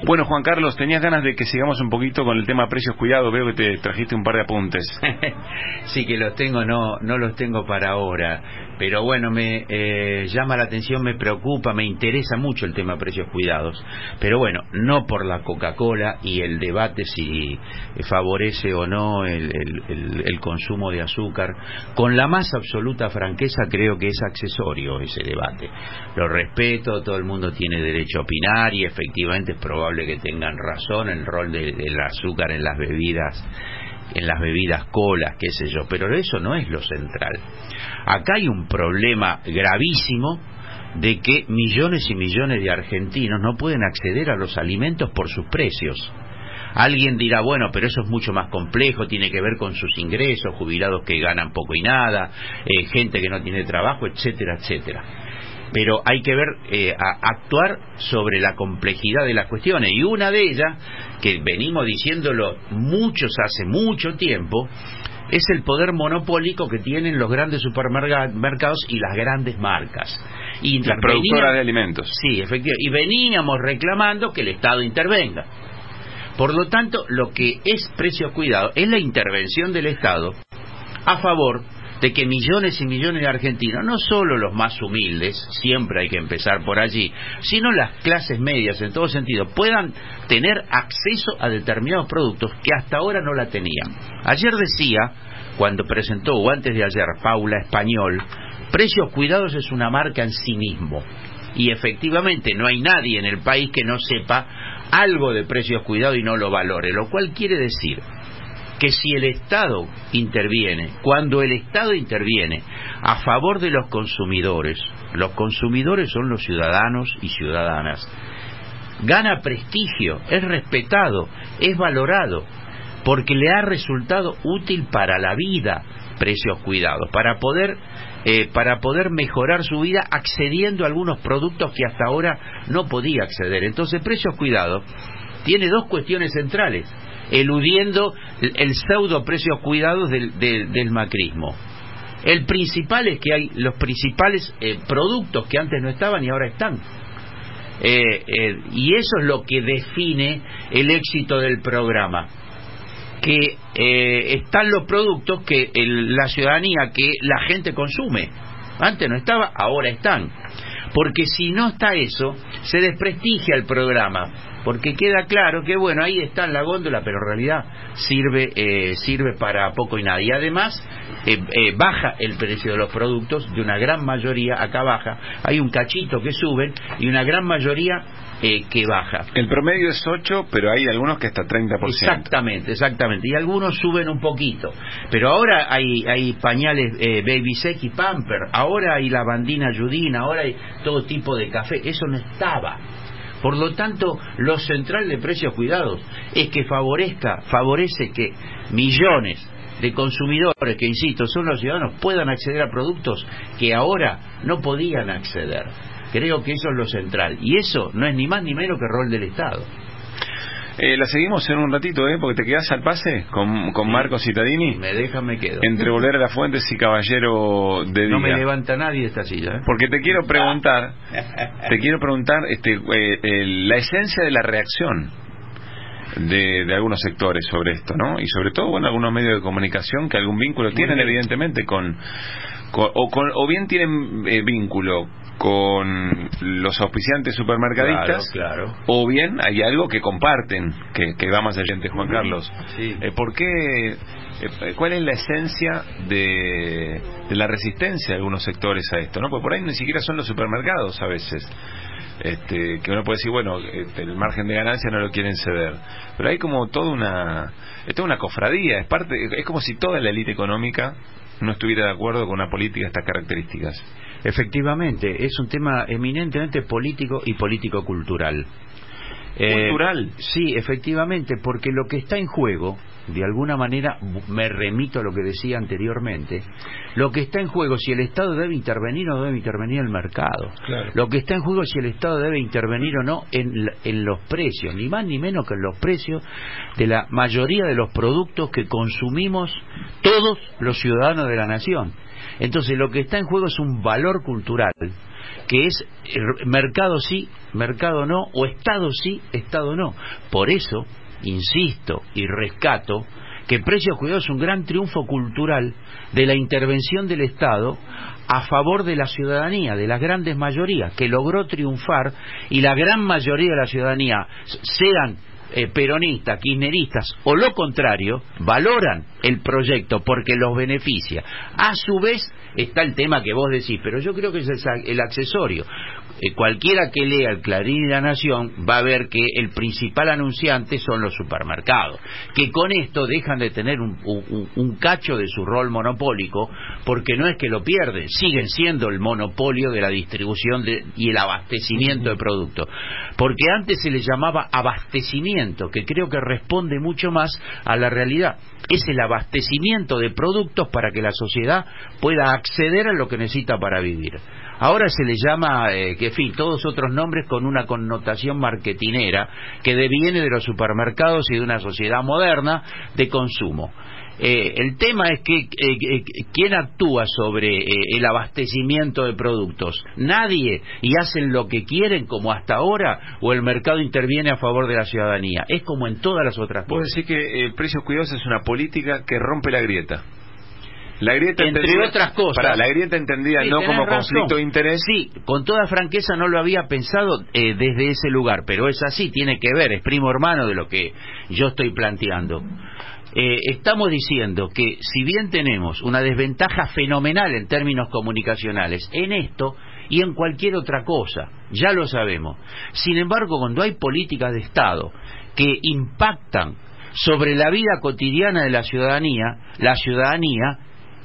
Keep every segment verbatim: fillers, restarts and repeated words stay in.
Bueno, Juan Carlos, tenías ganas de que sigamos un poquito con el tema precios cuidados. Veo que te trajiste un par de apuntes. Sí, que los tengo, no no los tengo para ahora. Pero bueno, me eh, llama la atención, me preocupa, me interesa mucho el tema precios cuidados. Pero bueno, no por la Coca-Cola y el debate si favorece o no el, el, el, el consumo de azúcar. Con la más absoluta franqueza, creo que es accesorio ese debate. Lo respeto, todo el mundo tiene derecho a opinar y efectivamente es probable que tengan razón el rol de, del azúcar en las bebidas, en las bebidas colas, qué sé yo, pero eso no es lo central. Acá hay un problema gravísimo de que millones y millones de argentinos no pueden acceder a los alimentos por sus precios. Alguien dirá, bueno, pero eso es mucho más complejo, tiene que ver con sus ingresos, jubilados que ganan poco y nada, eh, gente que no tiene trabajo, etcétera, etcétera. Pero hay que ver, eh, a actuar sobre la complejidad de las cuestiones. Y una de ellas, que venimos diciéndolo muchos hace mucho tiempo, es el poder monopólico que tienen los grandes supermercados y las grandes marcas. Y las productoras veníamos, de alimentos. Sí, efectivamente. Y veníamos reclamando que el Estado intervenga. Por lo tanto, lo que es precios cuidados es la intervención del Estado a favor de que millones y millones de argentinos, no solo los más humildes, siempre hay que empezar por allí, sino las clases medias en todo sentido, puedan tener acceso a determinados productos que hasta ahora no la tenían. Ayer decía, cuando presentó, o antes de ayer, Paula Español, Precios Cuidados es una marca en sí mismo. Y efectivamente no hay nadie en el país que no sepa algo de Precios Cuidados y no lo valore, lo cual quiere decir que si el Estado interviene, cuando el Estado interviene a favor de los consumidores, los consumidores son los ciudadanos y ciudadanas, gana prestigio, es respetado, es valorado, porque le ha resultado útil para la vida Precios Cuidados, para poder eh, para poder mejorar su vida accediendo a algunos productos que hasta ahora no podía acceder. Entonces Precios Cuidados tiene dos cuestiones centrales, eludiendo el, el pseudo precios cuidados del, del, del macrismo. El principal es que hay los principales eh, productos que antes no estaban y ahora están. Eh, eh, y eso es lo que define el éxito del programa. Que eh, están los productos que el, la ciudadanía, que la gente consume. Antes no estaba, ahora están. Porque si no está eso, se desprestigia el programa. Porque queda claro que, bueno, ahí está en la góndola, pero en realidad sirve eh, sirve para poco y nada. Y además, eh, eh, baja el precio de los productos de una gran mayoría, acá baja. Hay un cachito que suben y una gran mayoría eh, que baja. El promedio es ocho, pero hay algunos que hasta treinta por ciento. Exactamente, exactamente. Y algunos suben un poquito. Pero ahora hay hay pañales eh, Baby Sec y Pamper. Ahora hay lavandina Judina. Ahora hay todo tipo de café. Eso no estaba. Por lo tanto, lo central de Precios Cuidados es que favorezca, favorece que millones de consumidores, que insisto, son los ciudadanos, puedan acceder a productos que ahora no podían acceder. Creo que eso es lo central. Y eso no es ni más ni menos que rol del Estado. Eh, la seguimos en un ratito, ¿eh? Porque te quedás al pase con, con sí. Marcos Cittadini. Me deja, me quedo. Entre Volver a las Fuentes y Caballero de Día. No me levanta nadie de esta silla, ¿eh? Porque te quiero preguntar, te quiero preguntar este, eh, eh, la esencia de la reacción de, de algunos sectores sobre esto, ¿no? Y sobre todo, bueno, algunos medios de comunicación que algún vínculo Muy tienen, bien. evidentemente, con, con, o, con o bien tienen eh, vínculo con los auspiciantes supermercadistas, claro, claro. o bien hay algo que comparten, que, que va más allá de Juan Carlos. Sí. Eh, ¿Por qué? Eh, ¿Cuál es la esencia de, de la resistencia de algunos sectores a esto? ¿No? Porque por ahí ni siquiera son los supermercados a veces. Este, que uno puede decir, bueno, este, el margen de ganancia no lo quieren ceder. Pero hay como toda una, es toda una cofradía, es parte, es como si toda la élite económica no estuviera de acuerdo con una política de estas características. Efectivamente, es un tema eminentemente político y político-cultural. ¿Cultural? Eh, sí, efectivamente, porque lo que está en juego de alguna manera, me remito a lo que decía anteriormente, lo que está en juego, si el Estado debe intervenir o no debe intervenir en el mercado. Claro. Lo que está en juego es si el Estado debe intervenir o no en, en los precios, ni más ni menos que en los precios de la mayoría de los productos que consumimos todos los ciudadanos de la nación. Entonces, lo que está en juego es un valor cultural, que es mercado sí, mercado no, o Estado sí, Estado no. Por eso, insisto y rescato que Precios Cuidados es un gran triunfo cultural de la intervención del Estado a favor de la ciudadanía, de las grandes mayorías, que logró triunfar, y la gran mayoría de la ciudadanía, sean eh, peronistas, kirchneristas o lo contrario, valoran el proyecto porque los beneficia. A su vez está el tema que vos decís, pero yo creo que es el accesorio. Eh, cualquiera que lea el Clarín y La Nación va a ver que el principal anunciante son los supermercados, que con esto dejan de tener un, un, un cacho de su rol monopólico, porque no es que lo pierden, siguen siendo el monopolio de la distribución de, y el abastecimiento de productos, porque antes se le llamaba abastecimiento, que creo que responde mucho más a la realidad. Es el abastecimiento de productos para que la sociedad pueda acceder a lo que necesita para vivir. Ahora se le llama, eh, que en fin, todos otros nombres con una connotación marketinera que deviene de los supermercados y de una sociedad moderna de consumo. Eh, el tema es que eh, eh, ¿quién actúa sobre eh, el abastecimiento de productos? Nadie, y hacen lo que quieren como hasta ahora, o el mercado interviene a favor de la ciudadanía. Es como en todas las otras cosas. Vos decís que eh, Precios Cuidados es una política que rompe la grieta. La grieta entre entendida, otras cosas. Para, la grieta entendida sí, no como razón. Conflicto de interés. Sí, con toda franqueza no lo había pensado eh, desde ese lugar, pero es así, tiene que ver, es primo hermano de lo que yo estoy planteando. Eh, estamos diciendo que si bien tenemos una desventaja fenomenal en términos comunicacionales en esto y en cualquier otra cosa, ya lo sabemos. Sin embargo, cuando hay políticas de Estado que impactan sobre la vida cotidiana de la ciudadanía, la ciudadanía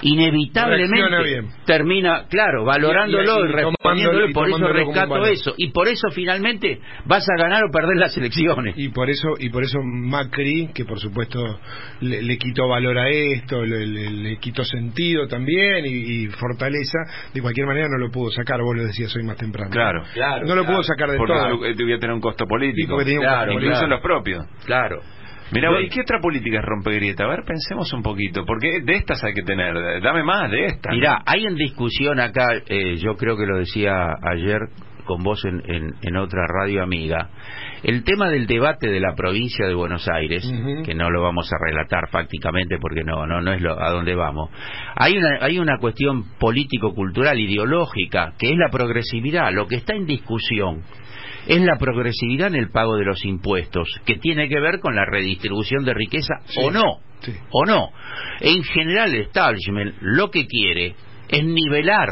inevitablemente termina, claro, valorándolo y, y, y, y respondiéndolo, y por eso rescato eso, y por eso finalmente vas a ganar o perder las elecciones. Y por eso y por eso Macri, que por supuesto le, le quitó valor a esto, le, le, le quitó sentido también y, y fortaleza, de cualquier manera no lo pudo sacar, vos lo decías hoy más temprano. Claro, claro no lo claro, pudo sacar de porque todo. Porque debía tener un costo político. Sí, claro, un costo incluso político. en los propios. Claro. Mira, ¿y qué otra política es rompegrieta? A ver, pensemos un poquito, porque de estas hay que tener, dame más de estas. Mirá, hay en discusión acá, eh, yo creo que lo decía ayer con vos en, en, en otra radio amiga, el tema del debate de la provincia de Buenos Aires, uh-huh. que no lo vamos a relatar fácticamente porque no no no es lo, a dónde vamos. Hay una hay una cuestión político-cultural, ideológica, que es la progresividad. Lo que está en discusión es la progresividad en el pago de los impuestos, que tiene que ver con la redistribución de riqueza, sí, o no, sí. o no. En general, el establishment lo que quiere es nivelar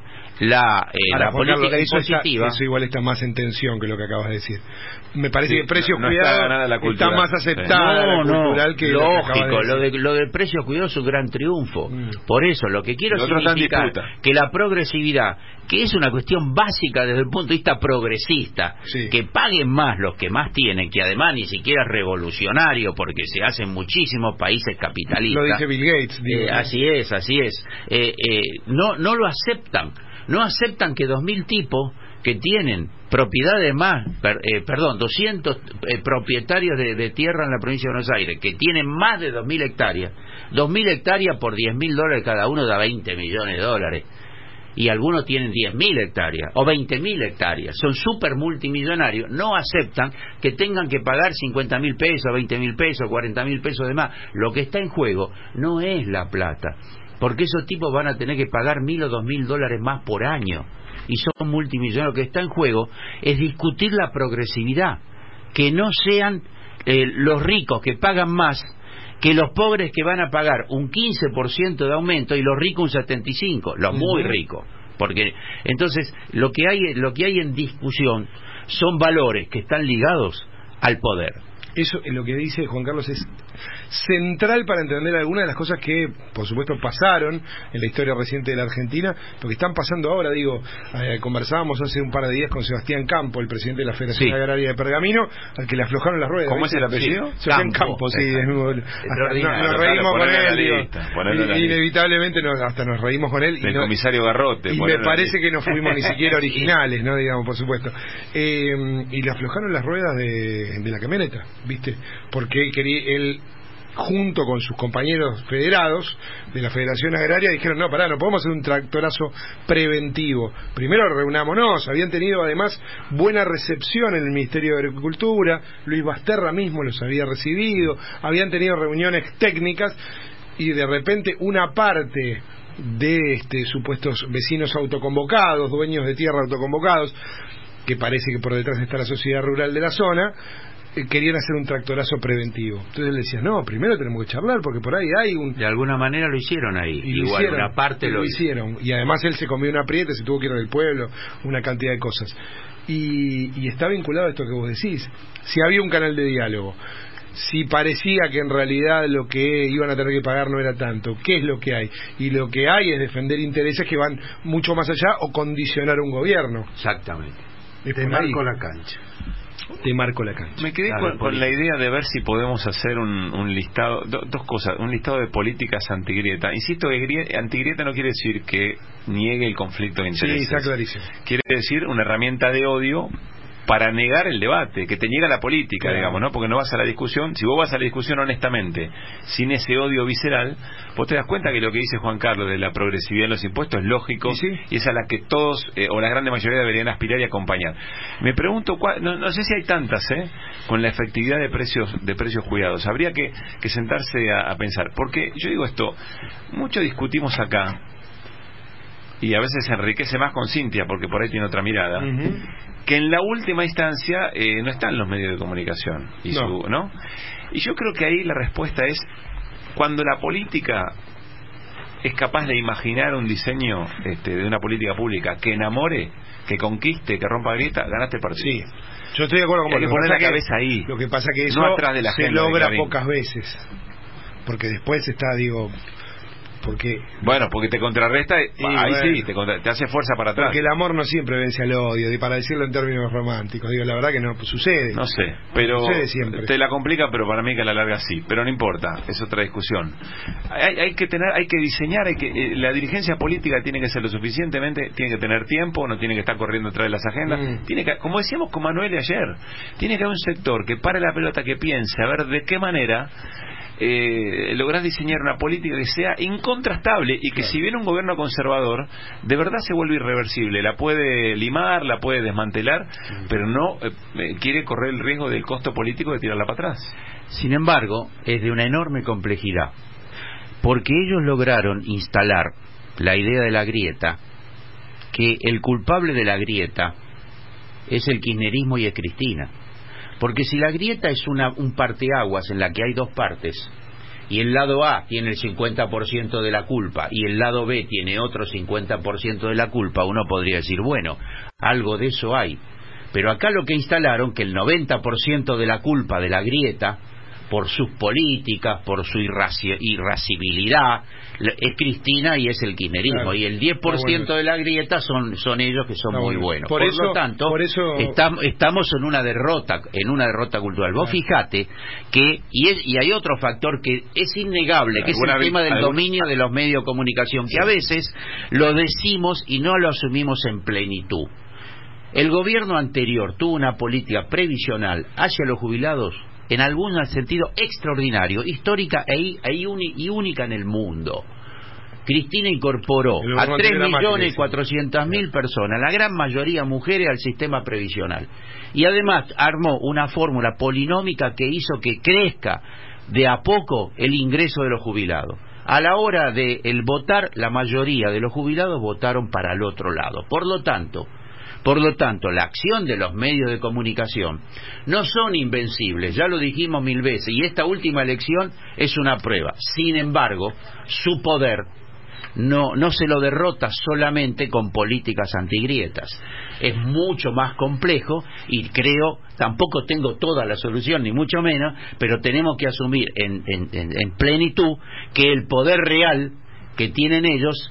la, eh, Ahora, la política Carlos, eso impositiva. Está, eso igual está más en tensión que lo que acabas de decir. Me parece sí, que Precios no, no Cuidados está, está más aceptada no, la cultural no, que lógico, lo, de lo de lo de Precios Cuidados es un gran triunfo. Mm. Por eso, lo que quiero significar que la progresividad, que es una cuestión básica desde el punto de vista progresista, sí. que paguen más los que más tienen, que además ni siquiera es revolucionario porque se hace en muchísimos países capitalistas. Lo dice Bill Gates. Digo, eh, ¿no? Así es, así es. Eh, eh, no, no lo aceptan. No aceptan que dos mil tipos que tienen propiedades más, per, eh, perdón, doscientos eh, propietarios de, de tierra en la provincia de Buenos Aires, que tienen más de dos mil hectáreas, dos mil hectáreas por diez mil dólares cada uno da veinte millones de dólares, y algunos tienen diez mil hectáreas o veinte mil hectáreas, son súper multimillonarios, no aceptan que tengan que pagar cincuenta mil pesos, veinte mil pesos, cuarenta mil pesos de más. Lo que está en juego no es la plata, porque esos tipos van a tener que pagar mil o dos mil dólares más por año y son multimillonarios. Lo que está en juego es discutir la progresividad, que no sean eh, los ricos que pagan más que los pobres que van a pagar un quince por ciento de aumento y los ricos un setenta y cinco por ciento, los muy ricos. Porque entonces lo que hay lo que hay en discusión son valores que están ligados al poder. Eso, lo que dice Juan Carlos, es central para entender algunas de las cosas que, por supuesto, pasaron en la historia reciente de la Argentina, lo que están pasando ahora. Digo, eh, conversábamos hace un par de días con Sebastián Campo, el presidente de la Federación sí. Agraria de Pergamino, al que le aflojaron las ruedas. ¿Cómo es el apellido? Sí. Sebastián Campo, Campo sí. Es muy, hasta, nos, nos reímos con él, digo, y, inevitablemente nos, hasta nos reímos con él. El y no, comisario Garrote. Y me parece que no fuimos ni siquiera originales, ¿no? Digamos, por supuesto. Eh, y le aflojaron las ruedas de, de la camioneta, ¿viste? Porque quería, él, junto con sus compañeros federados de la Federación Agraria, dijeron, no, pará, no podemos hacer un tractorazo preventivo. Primero reunámonos. Habían tenido además buena recepción en el Ministerio de Agricultura, Luis Basterra mismo los había recibido, habían tenido reuniones técnicas, y de repente una parte de este supuestos vecinos autoconvocados, dueños de tierra autoconvocados, que parece que por detrás está la sociedad rural de la zona, eh, querían hacer un tractorazo preventivo. Entonces él decía, no, primero tenemos que charlar, porque por ahí hay un... De alguna manera lo hicieron ahí, y igual hicieron, una parte lo, lo hicieron, y además él se comió una aprieta, se tuvo que ir del pueblo, una cantidad de cosas. Y, y está vinculado a esto que vos decís. Si había un canal de diálogo, si parecía que en realidad lo que iban a tener que pagar no era tanto, ¿qué es lo que hay? Y lo que hay es defender intereses que van mucho más allá o condicionar un gobierno. Exactamente. Te marco la cancha. Te marco la cancha. Me quedé claro, con, con la idea de ver si podemos hacer un, un listado, do, dos cosas, un listado de políticas antigrieta. Insisto que grie, antigrieta no quiere decir que niegue el conflicto de intereses. Sí, está clarísimo. Quiere decir una herramienta de odio para negar el debate, que te niega la política, claro, digamos, ¿no? Porque no vas a la discusión. Si vos vas a la discusión honestamente, sin ese odio visceral, vos te das cuenta que lo que dice Juan Carlos de la progresividad en los impuestos es lógico, y, sí, y es a la que todos, eh, o la gran mayoría, deberían aspirar y acompañar. Me pregunto, cuál, no, no sé si hay tantas, ¿eh? Con la efectividad de precios de precios cuidados. Habría que, que sentarse a, a pensar. Porque yo digo esto, mucho discutimos acá, y a veces se enriquece más con Cintia, porque por ahí tiene otra mirada, uh-huh, que en la última instancia eh, no están los medios de comunicación. Y, no. Su, ¿no? y yo creo que ahí la respuesta es, cuando la política es capaz de imaginar un diseño este, de una política pública que enamore, que conquiste, que rompa grieta, ganaste el partido. Sí. Yo estoy de acuerdo con vos. Hay que poner la cabeza ahí. Lo que pasa que eso no atrás de la se logra pocas veces. Porque después está, digo... porque bueno, porque te contrarresta, sí, ahí bueno, sí, te, contra, te hace fuerza para atrás. Porque el amor no siempre vence al odio, y para decirlo en términos románticos, digo, la verdad que no pues, sucede. No sé, pero sucede siempre. Te la complica, pero para mí que a la larga sí, pero no importa, es otra discusión. Hay, hay que tener, hay que diseñar, hay que eh, la dirigencia política tiene que ser lo suficientemente, tiene que tener tiempo, no tiene que estar corriendo detrás de las agendas, mm. tiene que, como decíamos con Manuel ayer, tiene que haber un sector que pare la pelota, que piense a ver de qué manera Eh, lograr diseñar una política que sea incontrastable y que, claro, si viene un gobierno conservador, de verdad se vuelve irreversible. La puede limar, la puede desmantelar, sí, pero no eh, quiere correr el riesgo del costo político de tirarla para atrás. Sin embargo, es de una enorme complejidad, porque ellos lograron instalar la idea de la grieta, que el culpable de la grieta es el kirchnerismo y es Cristina. Porque si la grieta es una, un parteaguas en la que hay dos partes, y el lado A tiene el cincuenta por ciento de la culpa y el lado B tiene otro cincuenta por ciento de la culpa, uno podría decir, bueno, algo de eso hay. Pero acá lo que instalaron, que el noventa por ciento de la culpa de la grieta, por sus políticas, por su irraci- irascibilidad, es Cristina y es el kirchnerismo, claro, y el diez por ciento bueno, de la grieta son son ellos, que son muy bueno, buenos. Por, por eso, lo tanto, por eso... estamos, estamos en una derrota, en una derrota cultural. Vos claro, fijate que, y, es, y hay otro factor que es innegable, que es el tema del dominio de los medios de comunicación, que a veces lo decimos y no lo asumimos en plenitud. El gobierno anterior tuvo una política previsional hacia los jubilados en algún sentido extraordinario, histórica e, e, y única en el mundo. Cristina incorporó a tres millones cuatrocientas mil personas, la gran mayoría mujeres, al sistema previsional. Y además armó una fórmula polinómica que hizo que crezca de a poco el ingreso de los jubilados. A la hora de el votar, la mayoría de los jubilados votaron para el otro lado. Por lo tanto, Por lo tanto, la acción de los medios de comunicación no son invencibles, ya lo dijimos mil veces, y esta última elección es una prueba. Sin embargo, su poder no, no se lo derrota solamente con políticas antigrietas. Es mucho más complejo y creo, tampoco tengo toda la solución, ni mucho menos, pero tenemos que asumir en, en, en, en plenitud que el poder real que tienen ellos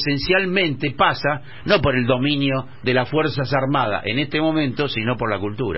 esencialmente pasa no por el dominio de las Fuerzas Armadas en este momento, sino por la cultura.